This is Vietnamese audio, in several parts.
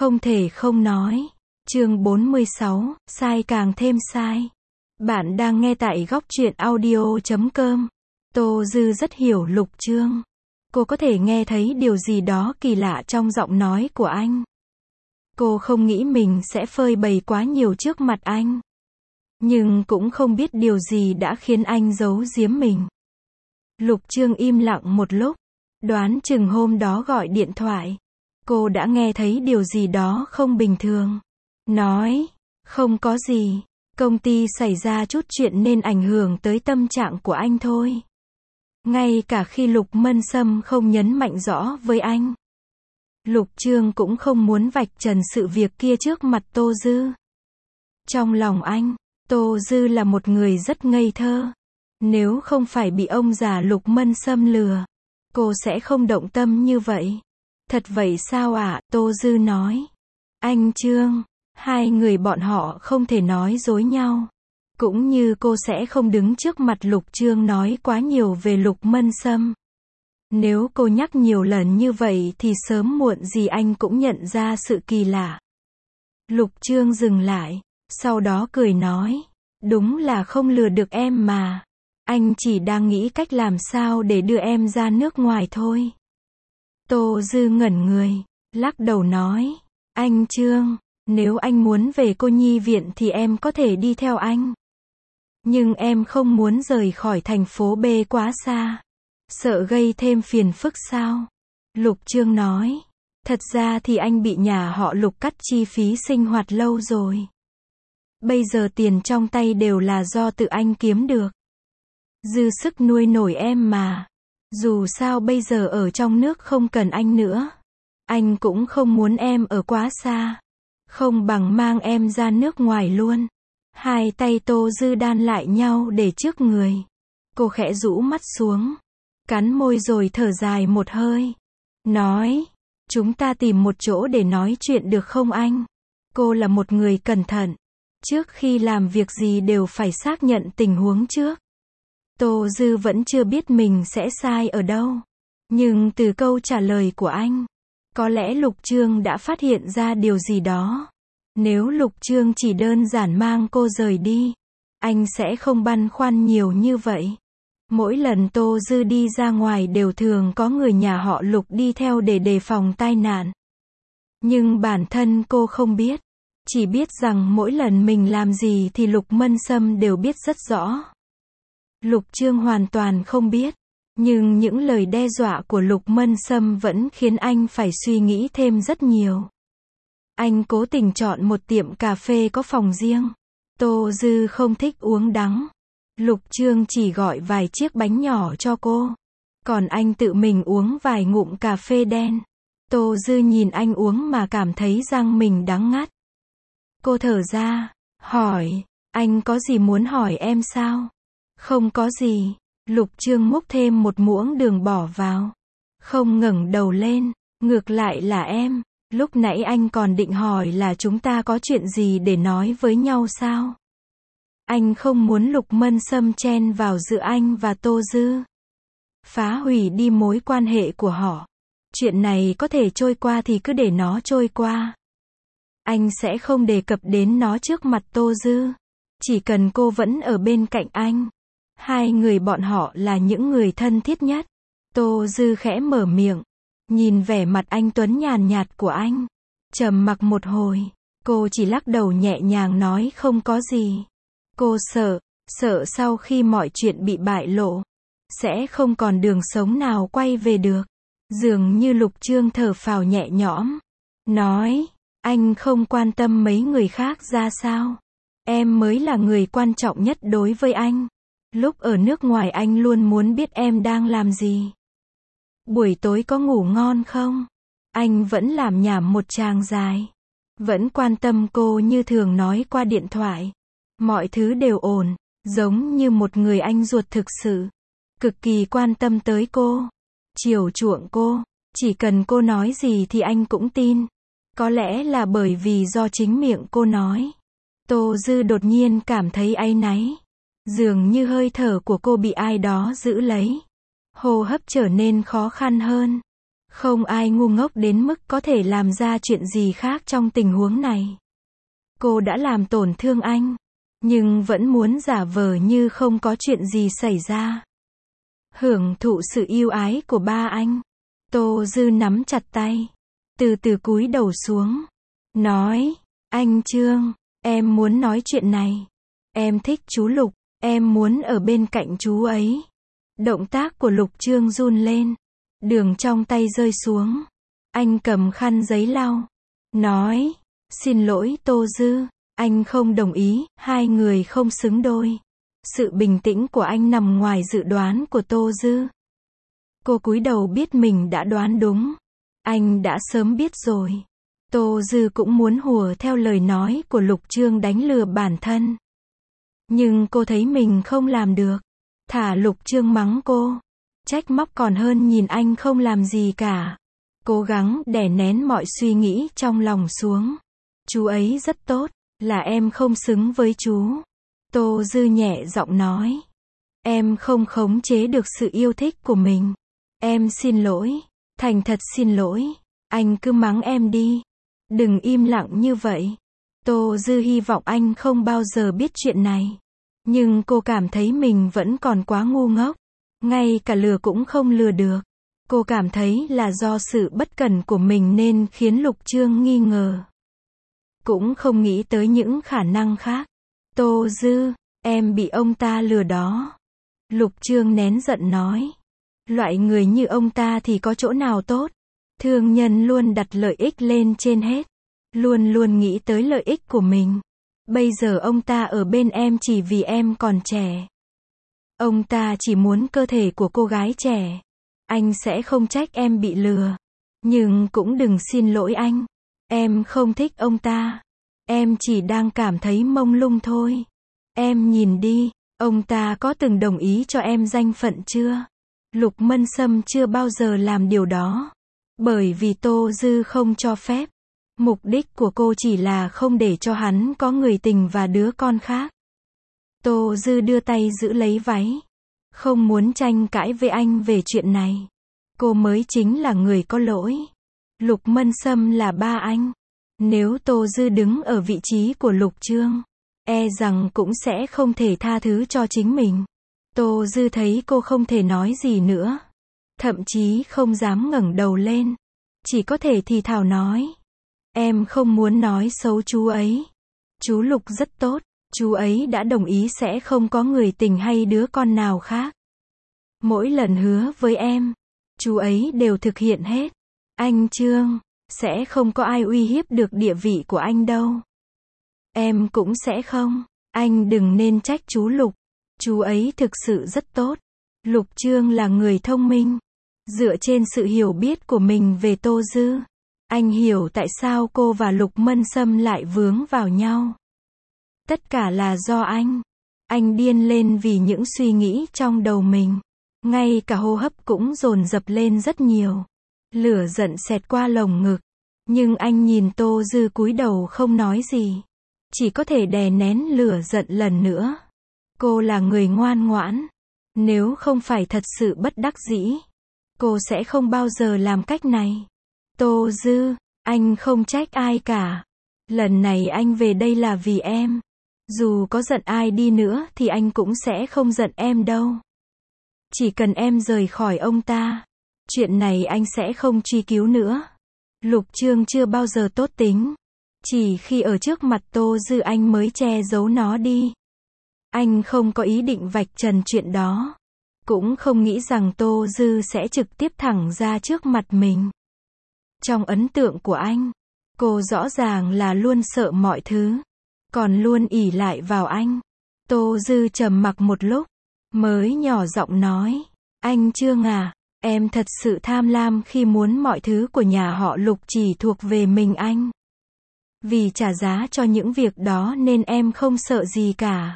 Không thể không nói. Chương 46, sai càng thêm sai. Bạn đang nghe tại góc truyện audio.com. Tô Dư rất hiểu Lục Chương. Cô có thể nghe thấy điều gì đó kỳ lạ trong giọng nói của anh. Cô không nghĩ mình sẽ phơi bày quá nhiều trước mặt anh. Nhưng cũng không biết điều gì đã khiến anh giấu giếm mình. Lục Chương im lặng một lúc. Đoán chừng hôm đó gọi điện thoại. Cô đã nghe thấy điều gì đó không bình thường. Nói, không có gì. Công ty xảy ra chút chuyện nên ảnh hưởng tới tâm trạng của anh thôi. Ngay cả khi Lục Mân Sâm không nhấn mạnh rõ với anh. Lục Chương cũng không muốn vạch trần sự việc kia trước mặt Tô Dư. Trong lòng anh, Tô Dư là một người rất ngây thơ. Nếu không phải bị ông già Lục Mân Sâm lừa, cô sẽ không động tâm như vậy. Thật vậy sao ạ? Tô Dư nói. Anh Chương, hai người bọn họ không thể nói dối nhau. Cũng như cô sẽ không đứng trước mặt Lục Chương nói quá nhiều về Lục Mân Sâm. Nếu cô nhắc nhiều lần như vậy thì sớm muộn gì anh cũng nhận ra sự kỳ lạ. Lục Chương dừng lại, sau đó cười nói. Đúng là không lừa được em mà. Anh chỉ đang nghĩ cách làm sao để đưa em ra nước ngoài thôi. Tô Dư ngẩn người, lắc đầu nói. Anh Chương, nếu anh muốn về cô nhi viện thì em có thể đi theo anh. Nhưng em không muốn rời khỏi thành phố B quá xa. Sợ gây thêm phiền phức sao? Lục Chương nói. Thật ra thì anh bị nhà họ Lục cắt chi phí sinh hoạt lâu rồi. Bây giờ tiền trong tay đều là do tự anh kiếm được. Dư sức nuôi nổi em mà. Dù sao bây giờ ở trong nước không cần anh nữa. Anh cũng không muốn em ở quá xa. Không bằng mang em ra nước ngoài luôn. Hai tay Tô Dư đan lại nhau để trước người. Cô khẽ rũ mắt xuống. Cắn môi rồi thở dài một hơi. Nói. Chúng ta tìm một chỗ để nói chuyện được không anh? Cô là một người cẩn thận. Trước khi làm việc gì đều phải xác nhận tình huống trước. Tô Dư vẫn chưa biết mình sẽ sai ở đâu. Nhưng từ câu trả lời của anh, có lẽ Lục Chương đã phát hiện ra điều gì đó. Nếu Lục Chương chỉ đơn giản mang cô rời đi, anh sẽ không băn khoăn nhiều như vậy. Mỗi lần Tô Dư đi ra ngoài đều thường có người nhà họ Lục đi theo để đề phòng tai nạn. Nhưng bản thân cô không biết. Chỉ biết rằng mỗi lần mình làm gì thì Lục Mân Sâm đều biết rất rõ. Lục Chương hoàn toàn không biết. Nhưng những lời đe dọa của Lục Mân Sâm vẫn khiến anh phải suy nghĩ thêm rất nhiều. Anh cố tình chọn một tiệm cà phê có phòng riêng. Tô Dư không thích uống đắng. Lục Chương chỉ gọi vài chiếc bánh nhỏ cho cô. Còn anh tự mình uống vài ngụm cà phê đen. Tô Dư nhìn anh uống mà cảm thấy răng mình đắng ngắt. Cô thở ra, hỏi, anh có gì muốn hỏi em sao? Không có gì. Lục Chương múc thêm một muỗng đường bỏ vào. Không ngẩng đầu lên, ngược lại là em. Lúc nãy anh còn định hỏi là chúng ta có chuyện gì để nói với nhau sao? Anh không muốn Lục Mân Sâm chen vào giữa anh và Tô Dư. Phá hủy đi mối quan hệ của họ. Chuyện này có thể trôi qua thì cứ để nó trôi qua. Anh sẽ không đề cập đến nó trước mặt Tô Dư. Chỉ cần cô vẫn ở bên cạnh anh. Hai người bọn họ là những người thân thiết nhất. Tô Dư khẽ mở miệng. Nhìn vẻ mặt anh tuấn nhàn nhạt của anh. Trầm mặc một hồi. Cô chỉ lắc đầu nhẹ nhàng nói không có gì. Cô sợ sau khi mọi chuyện bị bại lộ. Sẽ không còn đường sống nào quay về được. Dường như Lục Chương thở phào nhẹ nhõm. Nói. Anh không quan tâm mấy người khác ra sao? Em mới là người quan trọng nhất đối với anh. Lúc ở nước ngoài anh luôn muốn biết em đang làm gì. Buổi tối có ngủ ngon không? Anh vẫn làm nhảm một tràng dài. Vẫn quan tâm cô như thường nói qua điện thoại. Mọi thứ đều ổn, giống như một người anh ruột thực sự. Cực kỳ quan tâm tới cô. Chiều chuộng cô. Chỉ cần cô nói gì thì anh cũng tin. Có lẽ là bởi vì do chính miệng cô nói. Tô Dư đột nhiên cảm thấy áy náy. Dường như hơi thở của cô bị ai đó giữ lấy. Hô hấp trở nên khó khăn hơn. Không ai ngu ngốc đến mức có thể làm ra chuyện gì khác trong tình huống này. Cô đã làm tổn thương anh, nhưng vẫn muốn giả vờ như không có chuyện gì xảy ra. Hưởng thụ sự yêu ái của ba anh. Tô Dư nắm chặt tay, từ từ cúi đầu xuống, nói, anh Trương, em muốn nói chuyện này. Em thích chú Lục, em muốn ở bên cạnh chú ấy. Động tác của Lục Trương run lên, đường trong tay rơi xuống. Anh cầm khăn giấy lau, nói, xin lỗi Tô Dư, anh không đồng ý, hai người không xứng đôi. Sự bình tĩnh của anh nằm ngoài dự đoán của Tô Dư. Cô cúi đầu biết mình đã đoán đúng. Anh đã sớm biết rồi. Tô Dư cũng muốn hùa theo lời nói của Lục Trương đánh lừa bản thân. Nhưng cô thấy mình không làm được. Thả Lục Trương mắng cô, trách móc còn hơn nhìn anh không làm gì cả. Cố gắng đè nén mọi suy nghĩ trong lòng xuống. Chú ấy rất tốt, là em không xứng với chú. Tô Dư nhẹ giọng nói. Em không khống chế được sự yêu thích của mình. Em xin lỗi, thành thật xin lỗi. Anh cứ mắng em đi. Đừng im lặng như vậy. Tô Dư hy vọng anh không bao giờ biết chuyện này. Nhưng cô cảm thấy mình vẫn còn quá ngu ngốc. Ngay cả lừa cũng không lừa được. Cô cảm thấy là do sự bất cẩn của mình nên khiến Lục Trương nghi ngờ. Cũng không nghĩ tới những khả năng khác. Tô Dư, em bị ông ta lừa đó. Lục Trương nén giận nói. Loại người như ông ta thì có chỗ nào tốt. Thương nhân luôn đặt lợi ích lên trên hết. Luôn luôn nghĩ tới lợi ích của mình. Bây giờ ông ta ở bên em chỉ vì em còn trẻ. Ông ta chỉ muốn cơ thể của cô gái trẻ. Anh sẽ không trách em bị lừa. Nhưng cũng đừng xin lỗi anh. Em không thích ông ta. Em chỉ đang cảm thấy mông lung thôi. Em nhìn đi, ông ta có từng đồng ý cho em danh phận chưa? Lục Mân Sâm chưa bao giờ làm điều đó. Bởi vì Tô Dư không cho phép. Mục đích của cô chỉ là không để cho hắn có người tình và đứa con khác. Tô Dư đưa tay giữ lấy váy. Không muốn tranh cãi với anh về chuyện này. Cô mới chính là người có lỗi. Lục Mân Sâm là ba anh. Nếu Tô Dư đứng ở vị trí của Lục Trương, e rằng cũng sẽ không thể tha thứ cho chính mình. Tô Dư thấy cô không thể nói gì nữa. Thậm chí không dám ngẩng đầu lên. Chỉ có thể thì thào nói. Em không muốn nói xấu chú ấy. Chú Lục rất tốt. Chú ấy đã đồng ý sẽ không có người tình hay đứa con nào khác. Mỗi lần hứa với em, chú ấy đều thực hiện hết. Anh Trương, sẽ không có ai uy hiếp được địa vị của anh đâu. Em cũng sẽ không. Anh đừng nên trách chú Lục. Chú ấy thực sự rất tốt. Lục Trương là người thông minh. Dựa trên sự hiểu biết của mình về Tô Dư, anh hiểu tại sao cô và Lục Mân Sâm lại vướng vào nhau. Tất cả là do anh. Anh điên lên vì những suy nghĩ trong đầu mình. Ngay cả hô hấp cũng dồn dập lên rất nhiều. Lửa giận xẹt qua lồng ngực. Nhưng anh nhìn Tô Dư cúi đầu không nói gì. Chỉ có thể đè nén lửa giận lần nữa. Cô là người ngoan ngoãn. Nếu không phải thật sự bất đắc dĩ, cô sẽ không bao giờ làm cách này. Tô Dư, anh không trách ai cả. Lần này anh về đây là vì em. Dù có giận ai đi nữa thì anh cũng sẽ không giận em đâu. Chỉ cần em rời khỏi ông ta, chuyện này anh sẽ không truy cứu nữa. Lục Trương chưa bao giờ tốt tính. Chỉ khi ở trước mặt Tô Dư anh mới che giấu nó đi. Anh không có ý định vạch trần chuyện đó. Cũng không nghĩ rằng Tô Dư sẽ trực tiếp thẳng ra trước mặt mình. Trong ấn tượng của anh, cô rõ ràng là luôn sợ mọi thứ. Còn luôn ỷ lại vào anh. Tô Dư trầm mặc một lúc, mới nhỏ giọng nói. Anh Trương à, em thật sự tham lam khi muốn mọi thứ của nhà họ Lục chỉ thuộc về mình anh. Vì trả giá cho những việc đó nên em không sợ gì cả.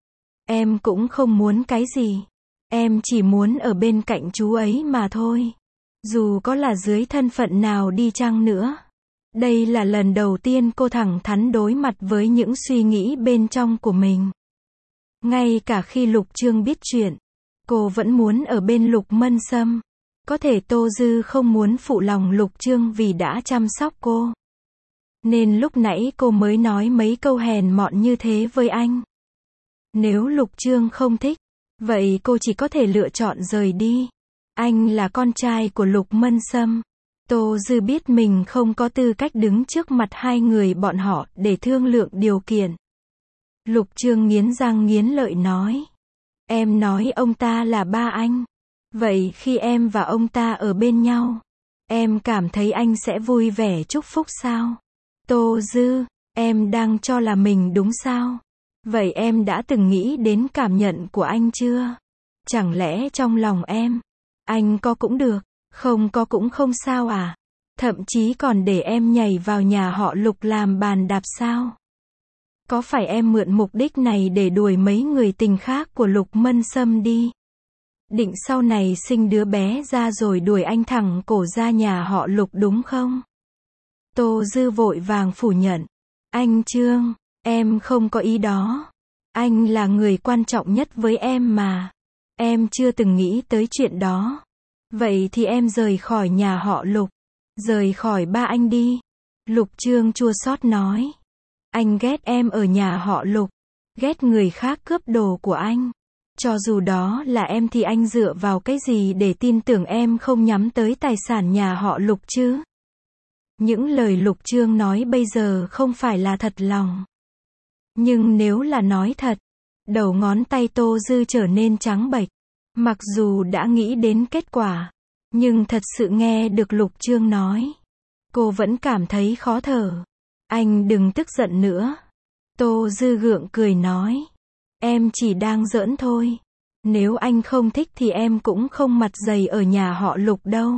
Em cũng không muốn cái gì. Em chỉ muốn ở bên cạnh chú ấy mà thôi. Dù có là dưới thân phận nào đi chăng nữa. Đây là lần đầu tiên cô thẳng thắn đối mặt với những suy nghĩ bên trong của mình. Ngay cả khi Lục Trương biết chuyện, cô vẫn muốn ở bên Lục Mân Sâm. có thể Tô Dư không muốn phụ lòng Lục Chương vì đã chăm sóc cô. Nên lúc nãy cô mới nói mấy câu hèn mọn như thế với anh. Nếu Lục Chương không thích, vậy cô chỉ có thể lựa chọn rời đi. Anh là con trai của Lục Mân Sâm. Tô Dư biết mình không có tư cách đứng trước mặt hai người bọn họ để thương lượng điều kiện. Lục Chương nghiến răng nghiến lợi nói. Em nói ông ta là ba anh. Vậy khi em và ông ta ở bên nhau, em cảm thấy anh sẽ vui vẻ chúc phúc sao? Tô Dư, em đang cho là mình đúng sao? Vậy em đã từng nghĩ đến cảm nhận của anh chưa? Chẳng lẽ trong lòng em, anh có cũng được, không có cũng không sao à? Thậm chí còn để em nhảy vào nhà họ Lục làm bàn đạp sao? Có phải em mượn mục đích này để đuổi mấy người tình khác của Lục Mân Sâm đi? Định sau này sinh đứa bé ra rồi đuổi anh thẳng cổ ra nhà họ Lục đúng không? Tô Dư vội vàng phủ nhận. Anh Trương, em không có ý đó. Anh là người quan trọng nhất với em mà. Em chưa từng nghĩ tới chuyện đó. Vậy thì em rời khỏi nhà họ Lục. Rời khỏi ba anh đi. Lục Chương chua xót nói. Anh ghét em ở nhà họ Lục. Ghét người khác cướp đồ của anh. Cho dù đó là em thì anh dựa vào cái gì để tin tưởng em không nhắm tới tài sản nhà họ Lục chứ? Những lời Lục Chương nói bây giờ không phải là thật lòng. Nhưng nếu là nói thật, đầu ngón tay Tô Dư trở nên trắng bệch. Mặc dù đã nghĩ đến kết quả, nhưng thật sự nghe được Lục Chương nói, cô vẫn cảm thấy khó thở. Anh đừng tức giận nữa. Tô Dư gượng cười nói. Em chỉ đang giỡn thôi. Nếu anh không thích thì em cũng không mặt dày ở nhà họ Lục đâu.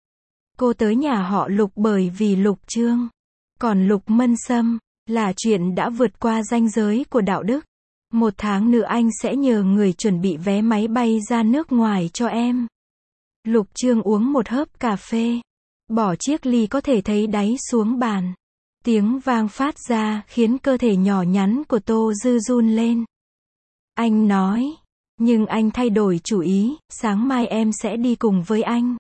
Cô tới nhà họ Lục bởi vì Lục Chương. Còn Lục Mân Sâm, là chuyện đã vượt qua ranh giới của đạo đức. 1 tháng nữa anh sẽ nhờ người chuẩn bị vé máy bay ra nước ngoài cho em. Lục Chương uống một hớp cà phê. Bỏ chiếc ly có thể thấy đáy xuống bàn. Tiếng vang phát ra khiến cơ thể nhỏ nhắn của Tô Dư run lên. Anh nói. Nhưng anh thay đổi chủ ý, sáng mai em sẽ đi cùng với anh.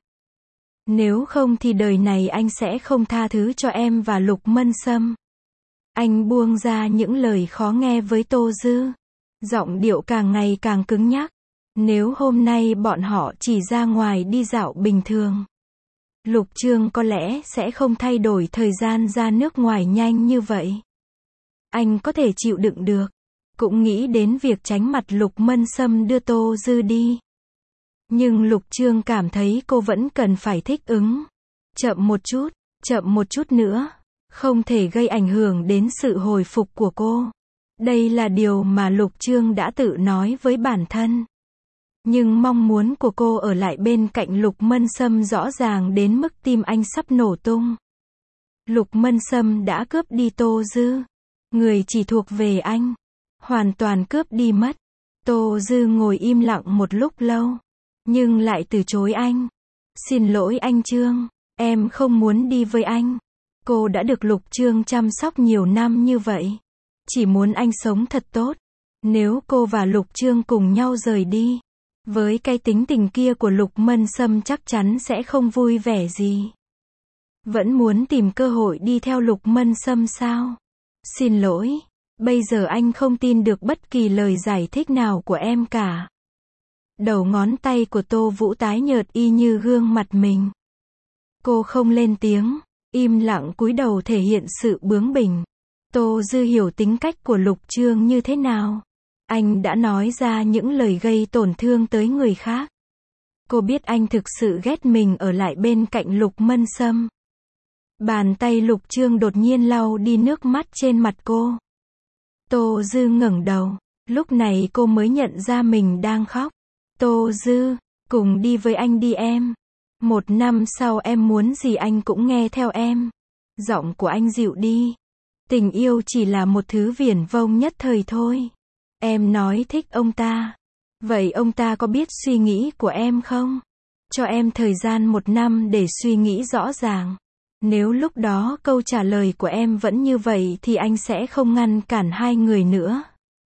Nếu không thì đời này anh sẽ không tha thứ cho em và Lục Mân Sâm. Anh buông ra những lời khó nghe với Tô Dư. Giọng điệu càng ngày càng cứng nhắc. Nếu hôm nay bọn họ chỉ ra ngoài đi dạo bình thường, Lục Chương có lẽ sẽ không thay đổi thời gian ra nước ngoài nhanh như vậy. Anh có thể chịu đựng được. Cũng nghĩ đến việc tránh mặt Lục Mân Sâm đưa Tô Dư đi. Nhưng Lục Chương cảm thấy cô vẫn cần phải thích ứng. Chậm một chút nữa. Không thể gây ảnh hưởng đến sự hồi phục của cô. Đây là điều mà Lục Chương đã tự nói với bản thân. Nhưng mong muốn của cô ở lại bên cạnh Lục Mân Sâm rõ ràng đến mức tim anh sắp nổ tung. Lục Mân Sâm đã cướp đi Tô Dư. Người chỉ thuộc về anh. Hoàn toàn cướp đi mất. Tô Dư ngồi im lặng một lúc lâu. Nhưng lại từ chối anh. Xin lỗi anh Trương. Em không muốn đi với anh. Cô đã được Lục Chương chăm sóc nhiều năm như vậy. Chỉ muốn anh sống thật tốt. Nếu cô và Lục Chương cùng nhau rời đi, với cái tính tình kia của Lục Mân Sâm chắc chắn sẽ không vui vẻ gì. Vẫn muốn tìm cơ hội đi theo Lục Mân Sâm sao? Xin lỗi. Bây giờ anh không tin được bất kỳ lời giải thích nào của em cả. Đầu ngón tay của Tô Vũ tái nhợt y như gương mặt mình. Cô không lên tiếng, im lặng cúi đầu thể hiện sự bướng bỉnh. Tô Dư hiểu tính cách của Lục Chương như thế nào. Anh đã nói ra những lời gây tổn thương tới người khác. Cô biết anh thực sự ghét mình ở lại bên cạnh Lục Mân Sâm. Bàn tay Lục Chương đột nhiên lau đi nước mắt trên mặt cô. Tô Dư ngẩng đầu. Lúc này cô mới nhận ra mình đang khóc. Tô Dư, cùng đi với anh đi em. 1 năm sau em muốn gì anh cũng nghe theo em. Giọng của anh dịu đi. Tình yêu chỉ là một thứ viển vông nhất thời thôi. Em nói thích ông ta. Vậy ông ta có biết suy nghĩ của em không? Cho em thời gian 1 năm để suy nghĩ rõ ràng. Nếu lúc đó câu trả lời của em vẫn như vậy thì anh sẽ không ngăn cản hai người nữa.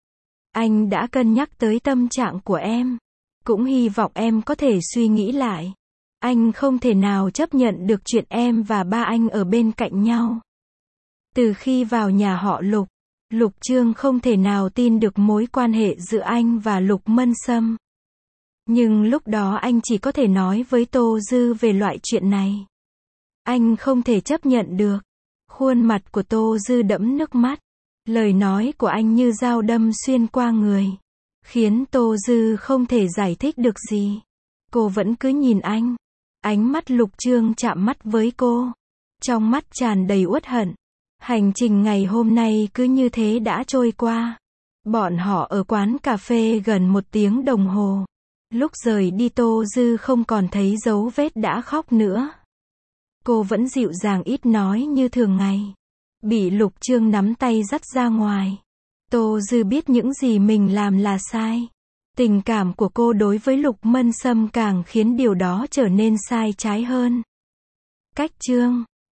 Anh đã cân nhắc tới tâm trạng của em. Cũng hy vọng em có thể suy nghĩ lại. Anh không thể nào chấp nhận được chuyện em và ba anh ở bên cạnh nhau. Từ khi vào nhà họ Lục, Lục Chương không thể nào tin được mối quan hệ giữa anh và Lục Mân Sâm. Nhưng lúc đó anh chỉ có thể nói với Tô Dư về loại chuyện này. Anh không thể chấp nhận được. Khuôn mặt của Tô Dư đẫm nước mắt. Lời nói của anh như dao đâm xuyên qua người, khiến Tô Dư không thể giải thích được gì. Cô vẫn cứ nhìn anh. Ánh mắt Lục Chương chạm mắt với cô. Trong mắt tràn đầy uất hận. Hành trình ngày hôm nay cứ như thế đã trôi qua. Bọn họ ở quán cà phê gần 1 tiếng đồng hồ. Lúc rời đi Tô Dư không còn thấy dấu vết đã khóc nữa. Cô vẫn dịu dàng ít nói như thường ngày. Bị Lục Chương nắm tay dắt ra ngoài. Tô Dư biết những gì mình làm là sai. Tình cảm của cô đối với Lục Mân Sâm càng khiến điều đó trở nên sai trái hơn. Cách chương